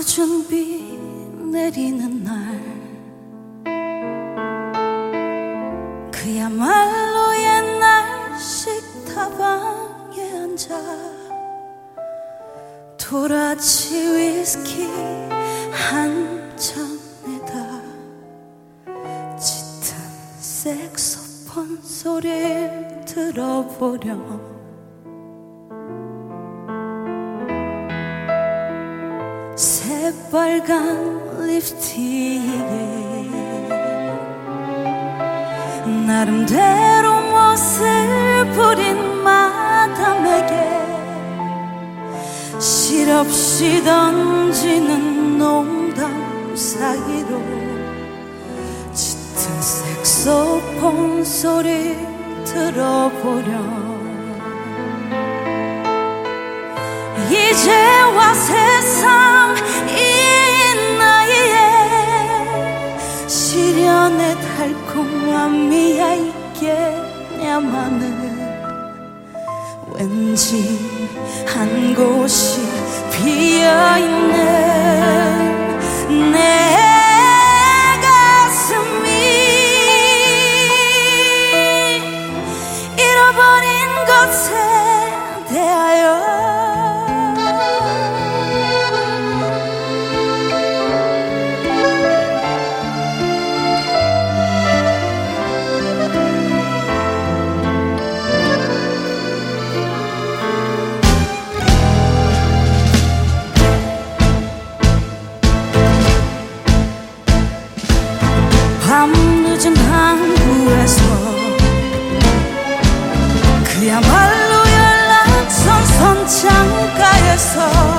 늦은 비 내리는 날 그야말로 옛날식 다방에 앉아 도라지 위스키 한 잔에다 짙은 색소폰 소리를 들어보렴. 새빨간 립스틱에 나름대로 멋을 부린 마담에게 실없이 던지는 농담 사이로 짙은 색소폰 소리 들어보렴. 이제와 세상 이 나이에 시련의 달콤함이 얇게냐마는 왠지 한 곳이 비어있는 내 가슴이 잃어버린 것에 대하여 밤늦은 항구에서 그야말로 연락선 선창가에서